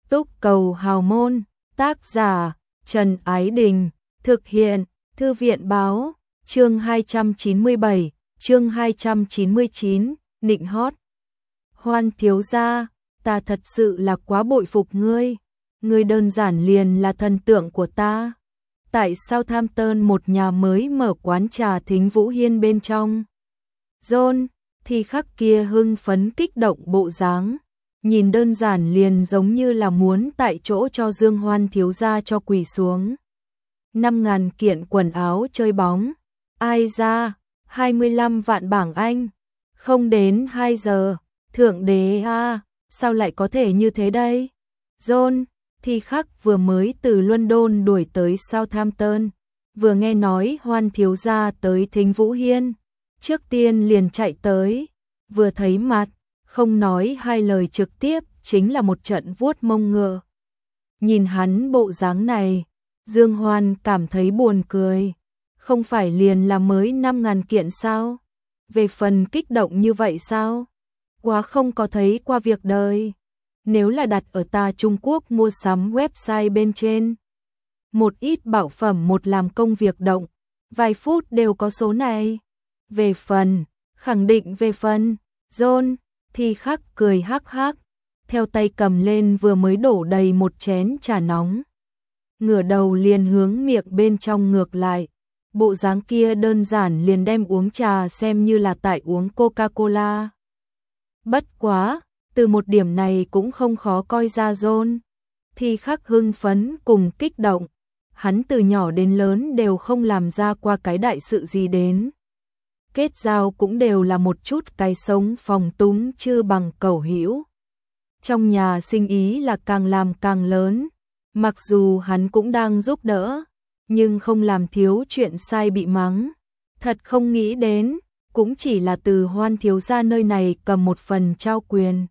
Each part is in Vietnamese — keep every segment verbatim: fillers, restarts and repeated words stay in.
Túc Cầu Hào Môn, tác giả Trần Ái Đình, thực hiện Thư viện Báo, chương hai trăm chín mươi bảy, chương hai trăm chín mươi chín, nịnh hót. Hoan thiếu gia, ta thật sự là quá bội phục ngươi, ngươi đơn giản liền là thần tượng của ta. Tại sao Southampton một nhà mới mở quán trà Thính Vũ Hiên bên trong? John, thì khắc kia hưng phấn kích động bộ dáng, nhìn đơn giản liền giống như là muốn tại chỗ cho Dương Hoan thiếu gia cho quỳ xuống. Năm ngàn kiện quần áo chơi bóng, ai ra, hai mươi lăm vạn bảng Anh, không đến hai giờ, thượng đế a, sao lại có thể như thế đây? John, thì khắc vừa mới từ London đuổi tới Southampton, vừa nghe nói Hoan thiếu gia tới Thính Vũ Hiên, trước tiên liền chạy tới, vừa thấy mặt, không nói hai lời trực tiếp chính là một trận vuốt mông ngựa. Nhìn hắn bộ dáng này, Dương Hoan cảm thấy buồn cười, không phải liền là mới năm ngàn kiện sao? Về phần kích động như vậy sao? Quá không có thấy qua việc đời. Nếu là đặt ở ta Trung Quốc mua sắm website bên trên, một ít bảo phẩm một làm công việc động, vài phút đều có số này. Về phần, khẳng định về phần, John, thì khắc cười hắc hắc, theo tay cầm lên vừa mới đổ đầy một chén trà nóng. Ngửa đầu liền hướng miệng bên trong ngược lại, bộ dáng kia đơn giản liền đem uống trà xem như là tại uống Coca-Cola. Bất quá, từ một điểm này cũng không khó coi ra John, thì khắc hưng phấn cùng kích động, hắn từ nhỏ đến lớn đều không làm ra qua cái đại sự gì đến. Kết giao cũng đều là một chút cái sống phòng túng chưa bằng cẩu hữu. Trong nhà sinh ý là càng làm càng lớn, mặc dù hắn cũng đang giúp đỡ, nhưng không làm thiếu chuyện sai bị mắng. Thật không nghĩ đến, cũng chỉ là từ Hoan thiếu gia nơi này cầm một phần trao quyền.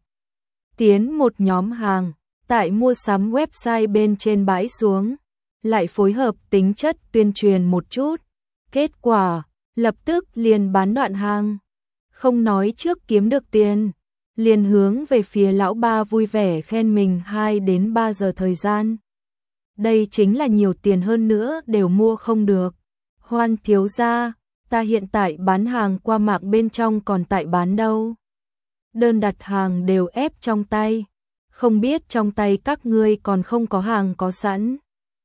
Tiến một nhóm hàng, tại mua sắm website bên trên bãi xuống, lại phối hợp tính chất tuyên truyền một chút. Kết quả, lập tức liền bán đoạn hàng. Không nói trước kiếm được tiền, liền hướng về phía lão ba vui vẻ khen mình hai đến ba giờ thời gian. Đây chính là nhiều tiền hơn nữa đều mua không được. Hoan thiếu gia, ta hiện tại bán hàng qua mạng bên trong còn tại bán đâu. Đơn đặt hàng đều ép trong tay, không biết trong tay các ngươi còn không có hàng có sẵn.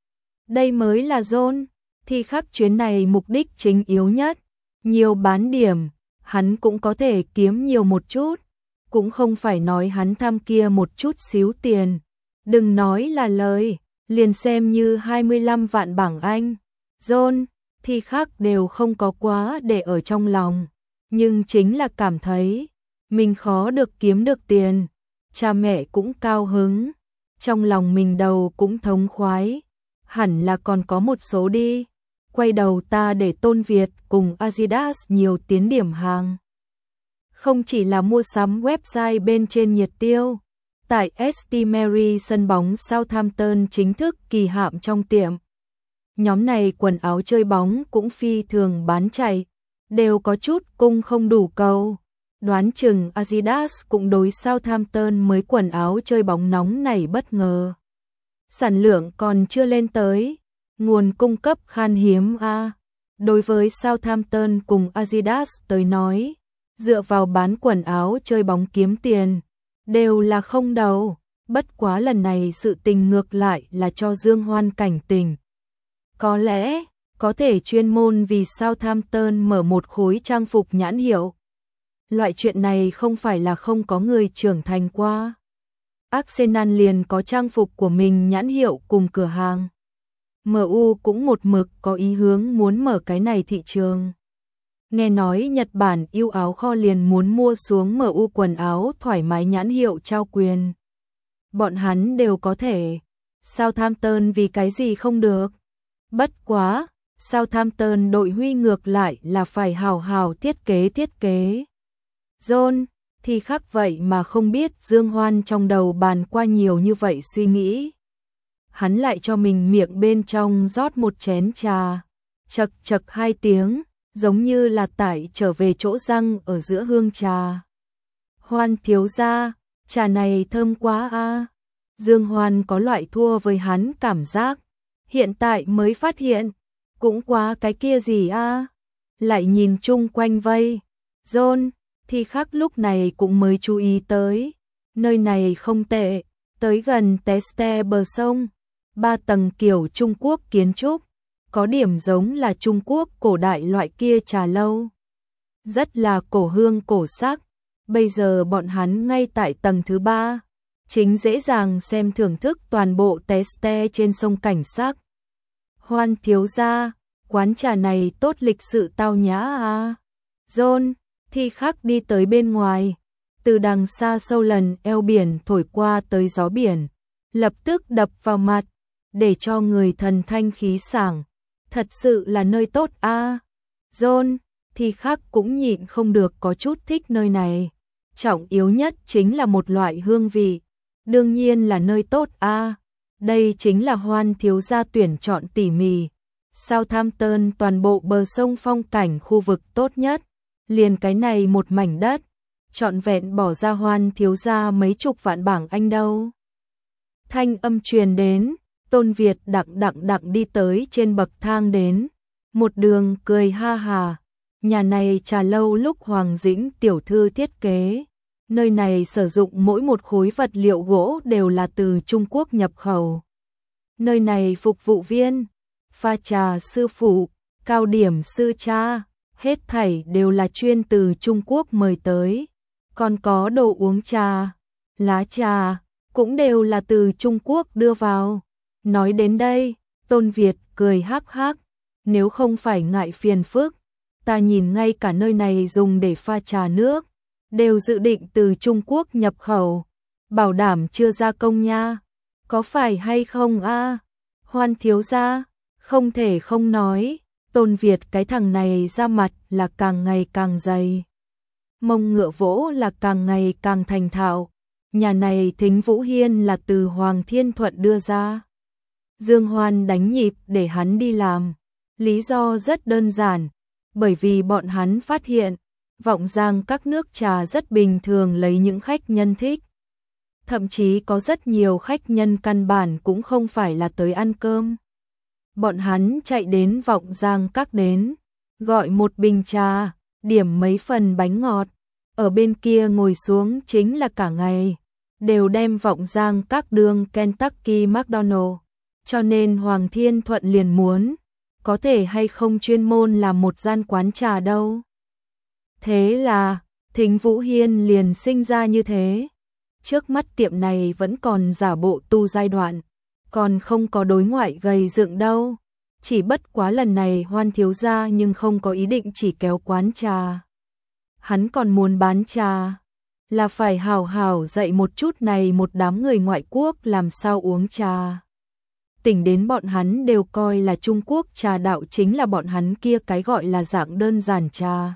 Đây mới là John, thì khắc chuyến này mục đích chính yếu nhất, nhiều bán điểm, hắn cũng có thể kiếm nhiều một chút, cũng không phải nói hắn tham kia một chút xíu tiền, đừng nói là lời, liền xem như hai mươi lăm vạn bảng Anh, John, thì khắc đều không có quá để ở trong lòng, nhưng chính là cảm thấy mình khó được kiếm được tiền, cha mẹ cũng cao hứng, trong lòng mình đầu cũng thống khoái, hẳn là còn có một số đi. Quay đầu ta để Tôn Việt cùng Adidas nhiều tiến điểm hàng. Không chỉ là mua sắm website bên trên nhiệt tiêu, tại ét tê Mary sân bóng Southampton chính thức kỳ hạn trong tiệm. Nhóm này quần áo chơi bóng cũng phi thường bán chạy, đều có chút cung không đủ cầu. Đoán chừng Adidas cũng đối Southampton mới quần áo chơi bóng nóng này bất ngờ. Sản lượng còn chưa lên tới, nguồn cung cấp khan hiếm a. À. Đối với Southampton cùng Adidas tới nói, dựa vào bán quần áo chơi bóng kiếm tiền, đều là không đầu. Bất quá lần này sự tình ngược lại là cho Dương Hoan cảnh tỉnh. Có lẽ, có thể chuyên môn vì Southampton mở một khối trang phục nhãn hiệu. Loại chuyện này không phải là không có người trưởng thành qua. Arsenal liền có trang phục của mình nhãn hiệu cùng cửa hàng. em u cũng một mực có ý hướng muốn mở cái này thị trường. Nghe nói Nhật Bản yêu áo kho liền muốn mua xuống em u quần áo thoải mái nhãn hiệu trao quyền. Bọn hắn đều có thể. Southampton vì cái gì không được? Bất quá, Southampton đội huy ngược lại là phải hào hào thiết kế thiết kế. John, thì khác vậy mà không biết Dương Hoan trong đầu bàn qua nhiều như vậy suy nghĩ. Hắn lại cho mình miệng bên trong rót một chén trà, chật chật hai tiếng, giống như là tải trở về chỗ răng ở giữa hương trà. Hoan thiếu gia, trà này thơm quá a. Dương Hoan có loại thua với hắn cảm giác, hiện tại mới phát hiện, cũng quá cái kia gì a. Lại nhìn chung quanh vây, John, thì khắc lúc này cũng mới chú ý tới, nơi này không tệ, tới gần Teste bờ sông, ba tầng kiểu Trung Quốc kiến trúc, có điểm giống là Trung Quốc cổ đại loại kia trà lâu. Rất là cổ hương cổ sắc, bây giờ bọn hắn ngay tại tầng thứ ba, chính dễ dàng xem thưởng thức toàn bộ Teste trên sông cảnh sắc. Hoan thiếu gia, quán trà này tốt lịch sự tao nhã à. John, thì khắc đi tới bên ngoài, từ đằng xa sâu lần eo biển thổi qua tới gió biển, lập tức đập vào mặt, để cho người thần thanh khí sảng. Thật sự là nơi tốt a. À. John, thì khắc cũng nhịn không được có chút thích nơi này. Trọng yếu nhất chính là một loại hương vị. Đương nhiên là nơi tốt a. À. Đây chính là Hoan thiếu gia tuyển chọn tỉ mỉ. Southampton toàn bộ bờ sông phong cảnh khu vực tốt nhất. Liền cái này một mảnh đất, trọn vẹn bỏ ra Hoan thiếu gia mấy chục vạn bảng Anh đâu. Thanh âm truyền đến, Tôn Việt đặng đặng đặng đi tới trên bậc thang đến, một đường cười ha hà. Nhà này trà lâu lúc Hoàng Dĩnh tiểu thư thiết kế, nơi này sử dụng mỗi một khối vật liệu gỗ đều là từ Trung Quốc nhập khẩu. Nơi này phục vụ viên, pha trà sư phụ, cao điểm sư cha, hết thảy đều là chuyên từ Trung Quốc mời tới. Còn có đồ uống trà, lá trà, cũng đều là từ Trung Quốc đưa vào. Nói đến đây, Tôn Việt cười hắc hắc, nếu không phải ngại phiền phức, ta nhìn ngay cả nơi này dùng để pha trà nước, đều dự định từ Trung Quốc nhập khẩu, bảo đảm chưa gia công nha. Có phải hay không a? À? Hoan thiếu gia, không thể không nói, Tôn Việt cái thằng này ra mặt là càng ngày càng dày. Mông ngựa vỗ là càng ngày càng thành thạo. Nhà này Thính Vũ Hiên là từ Hoàng Thiên Thuận đưa ra. Dương Hoan đánh nhịp để hắn đi làm. Lý do rất đơn giản, bởi vì bọn hắn phát hiện, Vọng Giang các nước trà rất bình thường lấy những khách nhân thích. Thậm chí có rất nhiều khách nhân căn bản cũng không phải là tới ăn cơm. Bọn hắn chạy đến Vọng Giang các đến, gọi một bình trà, điểm mấy phần bánh ngọt, ở bên kia ngồi xuống chính là cả ngày, đều đem Vọng Giang các đường Kentucky McDonald. Cho nên Hoàng Thiên Thuận liền muốn, có thể hay không chuyên môn làm một gian quán trà đâu. Thế là, Thính Vũ Hiên liền sinh ra như thế. Trước mắt tiệm này vẫn còn giả bộ tu giai đoạn, còn không có đối ngoại gầy dựng đâu. Chỉ bất quá lần này Hoan thiếu gia nhưng không có ý định chỉ kéo quán trà. Hắn còn muốn bán trà, là phải hào hào dạy một chút này một đám người ngoại quốc làm sao uống trà. Tỉnh đến bọn hắn đều coi là Trung Quốc trà đạo chính là bọn hắn kia cái gọi là dạng đơn giản trà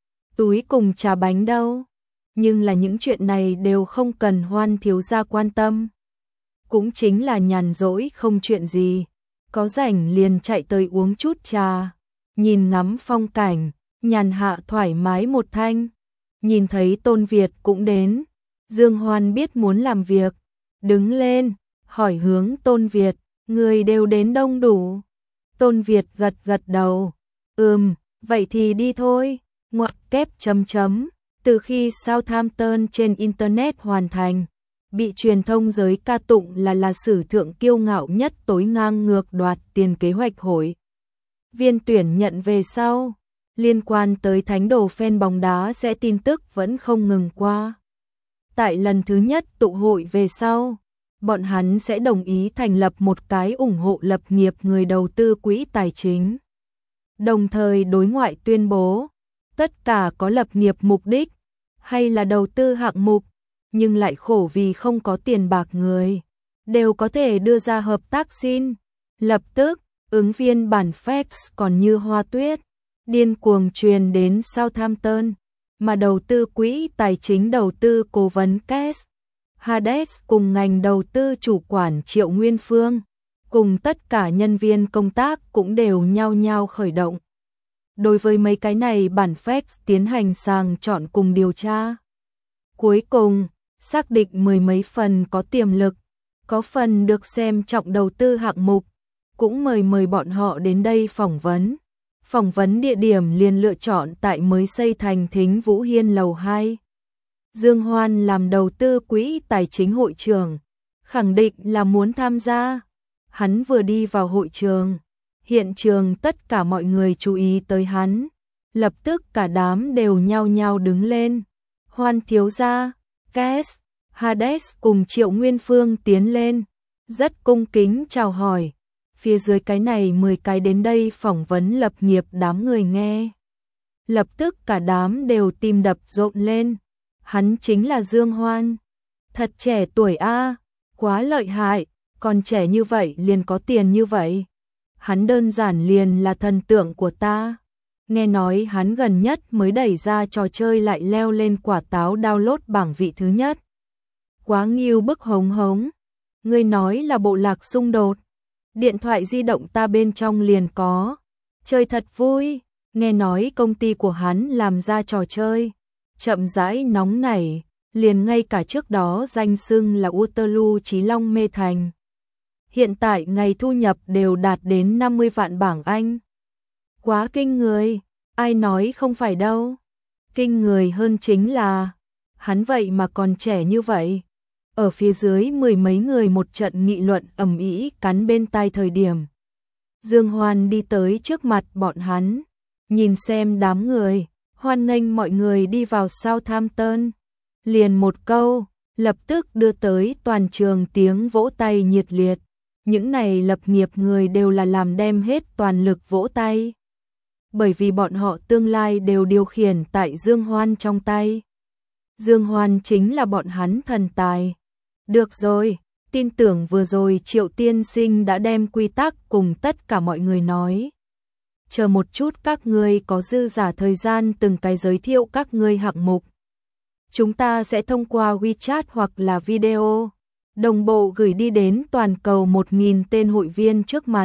túi cùng trà bánh đâu. Nhưng là những chuyện này đều không cần Hoan thiếu gia quan tâm. Cũng chính là nhàn rỗi không chuyện gì, có rảnh liền chạy tới uống chút trà, nhìn ngắm phong cảnh, nhàn hạ thoải mái một thanh. Nhìn thấy Tôn Việt cũng đến, Dương Hoan biết muốn làm việc, đứng lên, hỏi hướng Tôn Việt, người đều đến đông đủ. Tôn Việt gật gật đầu, ừm, vậy thì đi thôi, ngoặc kép chấm chấm. Từ khi Southampton trên Internet hoàn thành, bị truyền thông giới ca tụng là là sử thượng kiêu ngạo nhất tối ngang ngược đoạt tiền kế hoạch hội viên tuyển nhận về sau, liên quan tới thánh đồ fan bóng đá sẽ tin tức vẫn không ngừng qua. Tại lần thứ nhất tụ hội về sau, bọn hắn sẽ đồng ý thành lập một cái ủng hộ lập nghiệp người đầu tư quỹ tài chính. Đồng thời đối ngoại tuyên bố, tất cả có lập nghiệp mục đích, hay là đầu tư hạng mục, nhưng lại khổ vì không có tiền bạc người, đều có thể đưa ra hợp tác xin. Lập tức, ứng viên bản fax còn như hoa tuyết, điên cuồng truyền đến Southampton, mà đầu tư quỹ tài chính đầu tư cố vấn Cass Hades cùng ngành đầu tư chủ quản Triệu Nguyên Phương, cùng tất cả nhân viên công tác cũng đều nhao nhao khởi động. Đối với mấy cái này bản fax tiến hành sàng chọn cùng điều tra. Cuối cùng, xác định mười mấy phần có tiềm lực, có phần được xem trọng đầu tư hạng mục, cũng mời mời bọn họ đến đây phỏng vấn. Phỏng vấn địa điểm liền lựa chọn tại mới xây thành Thính Vũ Hiên lầu hai. Dương Hoan làm đầu tư quỹ tài chính hội trường, khẳng định là muốn tham gia. Hắn vừa đi vào hội trường, hiện trường tất cả mọi người chú ý tới hắn, lập tức cả đám đều nhao nhao đứng lên. Hoan thiếu gia, Kes, Hades cùng Triệu Nguyên Phương tiến lên, rất cung kính chào hỏi. Phía dưới cái này mười cái đến đây phỏng vấn lập nghiệp đám người nghe. Lập tức cả đám đều tim đập rộn lên. Hắn chính là Dương Hoan. Thật trẻ tuổi a, quá lợi hại, còn trẻ như vậy liền có tiền như vậy. Hắn đơn giản liền là thần tượng của ta. Nghe nói hắn gần nhất mới đẩy ra trò chơi lại leo lên quả táo download bảng vị thứ nhất. Quá nghiêu bức hống hống. Ngươi nói là bộ lạc xung đột. Điện thoại di động ta bên trong liền có. Chơi thật vui. Nghe nói công ty của hắn làm ra trò chơi. Chậm rãi nóng nảy. Liền ngay cả trước đó danh xưng là Waterloo Chí Long Mê Thành. Hiện tại ngày thu nhập đều đạt đến năm mươi vạn bảng Anh. Quá kinh người. Ai nói không phải đâu. Kinh người hơn chính là hắn vậy mà còn trẻ như vậy. Ở phía dưới mười mấy người một trận nghị luận ầm ĩ cắn bên tai thời điểm. Dương Hoan đi tới trước mặt bọn hắn, nhìn xem đám người, hoan nghênh mọi người đi vào Southampton. Liền một câu, lập tức đưa tới toàn trường tiếng vỗ tay nhiệt liệt. Những này lập nghiệp người đều là làm đem hết toàn lực vỗ tay. Bởi vì bọn họ tương lai đều điều khiển tại Dương Hoan trong tay. Dương Hoan chính là bọn hắn thần tài. Được rồi, tin tưởng vừa rồi Triệu tiên sinh đã đem quy tắc cùng tất cả mọi người nói. Chờ một chút các ngươi có dư giả thời gian từng cái giới thiệu các ngươi hạng mục. Chúng ta sẽ thông qua WeChat hoặc là video, đồng bộ gửi đi đến toàn cầu một nghìn tên hội viên trước mặt.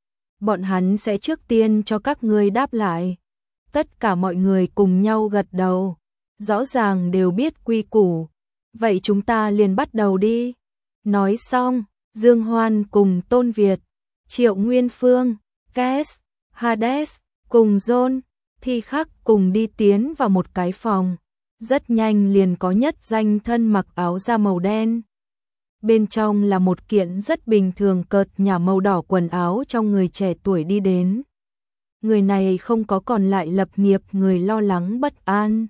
Bọn hắn sẽ trước tiên cho các ngươi đáp lại. Tất cả mọi người cùng nhau gật đầu, rõ ràng đều biết quy củ. Vậy chúng ta liền bắt đầu đi. Nói xong, Dương Hoan cùng Tôn Việt, Triệu Nguyên Phương, Kes, Hades, cùng John, Thi Khắc cùng đi tiến vào một cái phòng. Rất nhanh liền có nhất danh thân mặc áo da màu đen. Bên trong là một kiện rất bình thường cợt nhả màu đỏ quần áo trong người trẻ tuổi đi đến. Người này không có còn lại lập nghiệp người lo lắng bất an,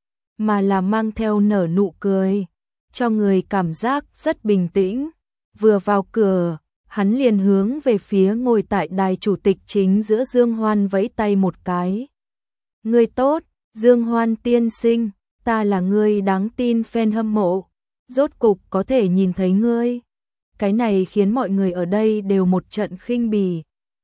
mà là mang theo nở nụ cười, cho người cảm giác rất bình tĩnh. Vừa vào cửa, hắn liền hướng về phía ngồi tại đài chủ tịch chính giữa Dương Hoan vẫy tay một cái. Người tốt, Dương Hoan tiên sinh, ta là người đáng tin fan hâm mộ, rốt cục có thể nhìn thấy ngươi. Cái này khiến mọi người ở đây đều một trận khinh bỉ.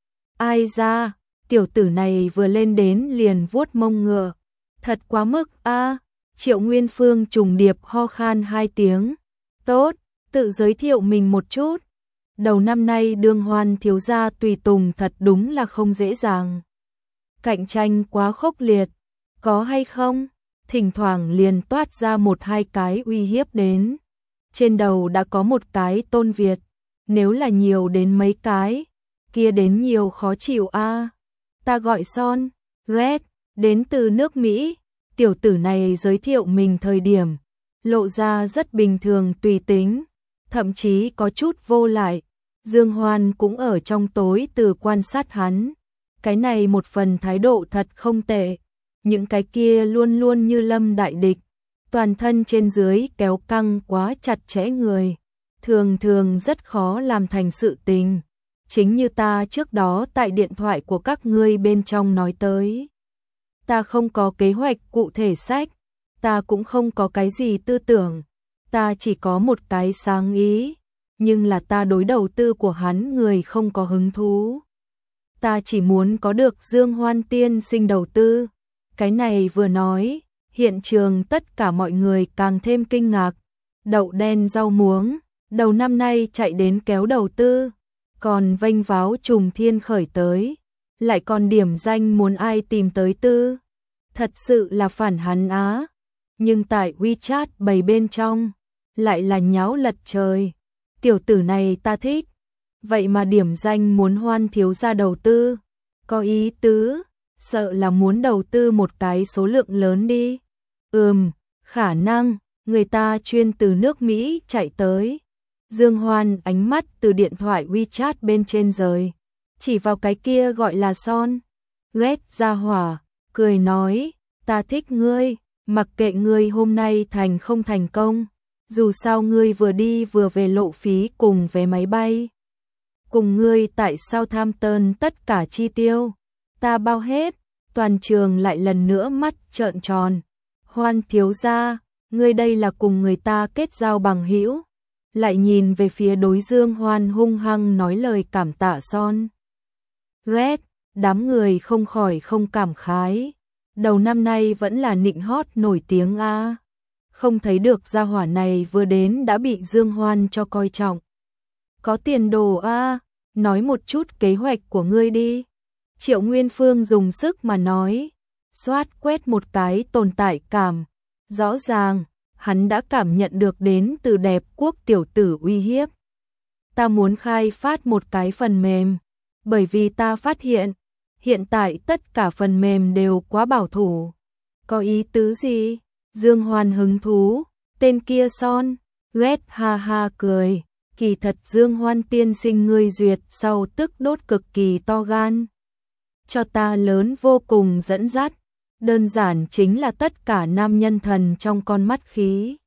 Ai ra, tiểu tử này vừa lên đến liền vuốt mông ngựa. Thật quá mức a. Triệu Nguyên Phương trùng điệp ho khan hai tiếng. Tốt, tự giới thiệu mình một chút. Đầu năm nay đương Hoan thiếu gia tùy tùng thật đúng là không dễ dàng. Cạnh tranh quá khốc liệt, có hay không? Thỉnh thoảng liền toát ra một hai cái uy hiếp đến. Trên đầu đã có một cái Tôn Việt, nếu là nhiều đến mấy cái, kia đến nhiều khó chịu a. Ta gọi Son, Red, đến từ nước Mỹ. Tiểu tử này giới thiệu mình thời điểm, lộ ra rất bình thường tùy tính, thậm chí có chút vô lại. Dương Hoan cũng ở trong tối từ quan sát hắn. Cái này một phần thái độ thật không tệ. Những cái kia luôn luôn như lâm đại địch, toàn thân trên dưới kéo căng quá chặt chẽ người, thường thường rất khó làm thành sự tình. Chính như ta trước đó tại điện thoại của các ngươi bên trong nói tới. Ta không có kế hoạch cụ thể sách, ta cũng không có cái gì tư tưởng, ta chỉ có một cái sáng ý, nhưng là ta đối đầu tư của hắn người không có hứng thú. Ta chỉ muốn có được Dương Hoan tiên sinh đầu tư. Cái này vừa nói, hiện trường tất cả mọi người càng thêm kinh ngạc. Đậu đen rau muống, đầu năm nay chạy đến kéo đầu tư, còn vênh váo trùng thiên khởi tới, lại còn điểm danh muốn ai tìm tới tư. Thật sự là phản hắn á. Nhưng tại WeChat bày bên trong, lại là nháo lật trời. tiểu tử này ta thích. Vậy mà điểm danh muốn Hoan thiếu gia đầu tư. Có ý tứ, sợ là muốn đầu tư một cái số lượng lớn đi. Ừm, khả năng, người ta chuyên từ nước Mỹ chạy tới. Dương Hoan ánh mắt từ điện thoại WeChat bên trên rời, chỉ vào cái kia gọi là Son. Red ra hỏa, cười nói, ta thích ngươi, mặc kệ ngươi hôm nay thành không thành công, dù sao ngươi vừa đi vừa về lộ phí cùng vé máy bay. Cùng ngươi tại Southampton tất cả chi tiêu, ta bao hết. Toàn trường lại lần nữa mắt trợn tròn. Hoan thiếu gia, ngươi đây là cùng người ta kết giao bằng hữu. Lại nhìn về phía đối Dương Hoan hung hăng nói lời cảm tạ Son. Red, đám người không khỏi không cảm khái. Đầu năm nay vẫn là nịnh hót nổi tiếng a. Không thấy được gia hỏa này vừa đến đã bị Dương Hoan cho coi trọng. Có tiền đồ a, nói một chút kế hoạch của ngươi đi. Triệu Nguyên Phương dùng sức mà nói, xoát quét một cái tồn tại cảm. Rõ ràng, hắn đã cảm nhận được đến từ đẹp quốc tiểu tử uy hiếp. Ta muốn khai phát một cái phần mềm, bởi vì ta phát hiện, hiện tại tất cả phần mềm đều quá bảo thủ. Có ý tứ gì? Dương Hoan hứng thú, tên kia Son. Red ha ha cười, kỳ thật Dương Hoan tiên sinh ngươi duyệt sau tức đốt cực kỳ to gan. Cho ta lớn vô cùng dẫn dắt, đơn giản chính là tất cả nam nhân thần trong con mắt khí.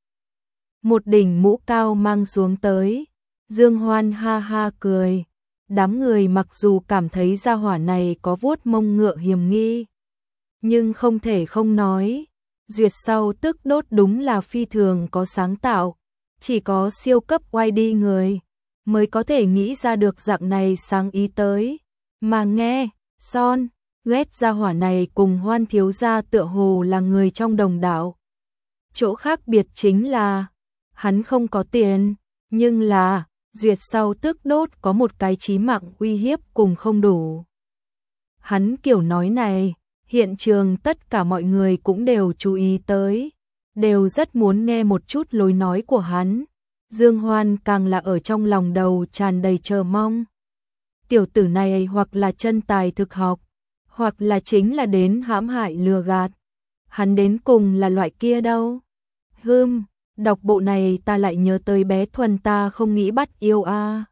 Một đỉnh mũ cao mang xuống tới, Dương Hoan ha ha cười, đám người mặc dù cảm thấy gia hỏa này có vuốt mông ngựa hiểm nghi, nhưng không thể không nói, duyệt sau tức đốt đúng là phi thường có sáng tạo, chỉ có siêu cấp oai đi người mới có thể nghĩ ra được dạng này sáng ý tới, mà nghe, Son, Red gia hỏa này cùng Hoan thiếu gia tựa hồ là người trong đồng đạo. Chỗ khác biệt chính là, hắn không có tiền, nhưng là, duyệt sau tức đốt có một cái chí mạng uy hiếp cùng không đủ. Hắn kiểu nói này, hiện trường tất cả mọi người cũng đều chú ý tới, đều rất muốn nghe một chút lối nói của hắn. Dương Hoan càng là ở trong lòng đầu tràn đầy chờ mong. Tiểu tử này hoặc là chân tài thực học, hoặc là chính là đến hãm hại lừa gạt. Hắn đến cùng là loại kia đâu. Hừm, đọc bộ này ta lại nhớ tới bé Thuần ta không nghĩ bắt yêu a.